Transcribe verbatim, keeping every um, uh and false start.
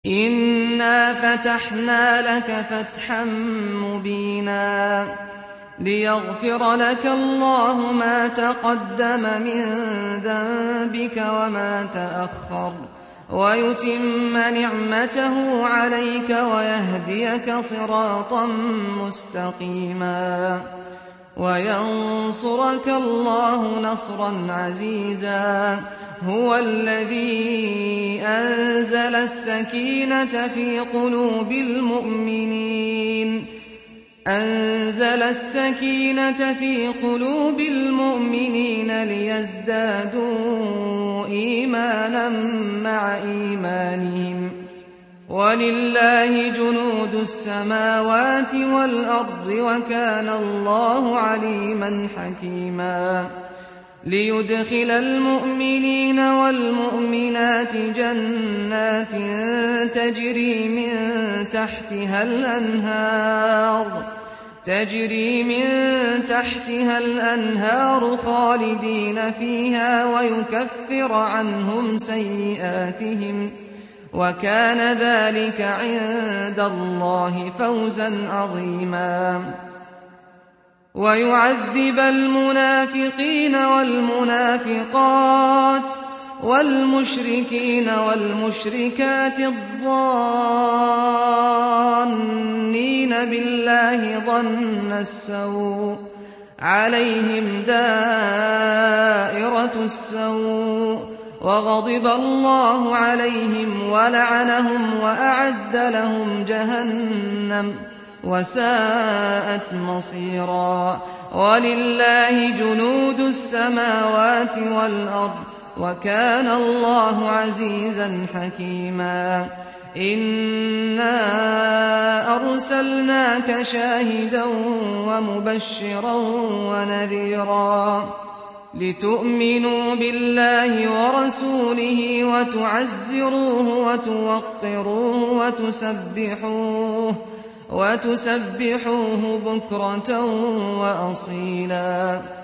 إنا فتحنا لك فتحا مبينا ليغفر لك الله ما تقدم من ذنبك وما تأخر ويتم نعمته عليك ويهديك صراطا مستقيما وينصرك الله نصرا عزيزا هو الذي أنزل السكينة في قلوب المؤمنين أنزل السكينة في قلوب المؤمنين ليزدادوا إيمانا مع إيمانهم ولله جنود السماوات والأرض وكان الله عليما حكيما ليدخل المؤمنين والمؤمنات جنات تجري من تحتها الأنهار تجري من تحتها الأنهار خالدين فيها ويكفر عنهم سيئاتهم وكان ذلك عند الله فوزا عظيما ويعذب المنافقين والمنافقات والمشركين والمشركات الظانين بالله ظن السوء عليهم دائرة السوء وغضب الله عليهم ولعنهم وأعد لهم جهنم وساءت مصيرا ولله جنود السماوات والأرض وكان الله عزيزا حكيما إنا أرسلناك شاهدا ومبشرا ونذيرا لتؤمنوا بالله ورسوله وتعزروه وتوقروه وتسبحوه وتسبحوه بكرة وأصيلا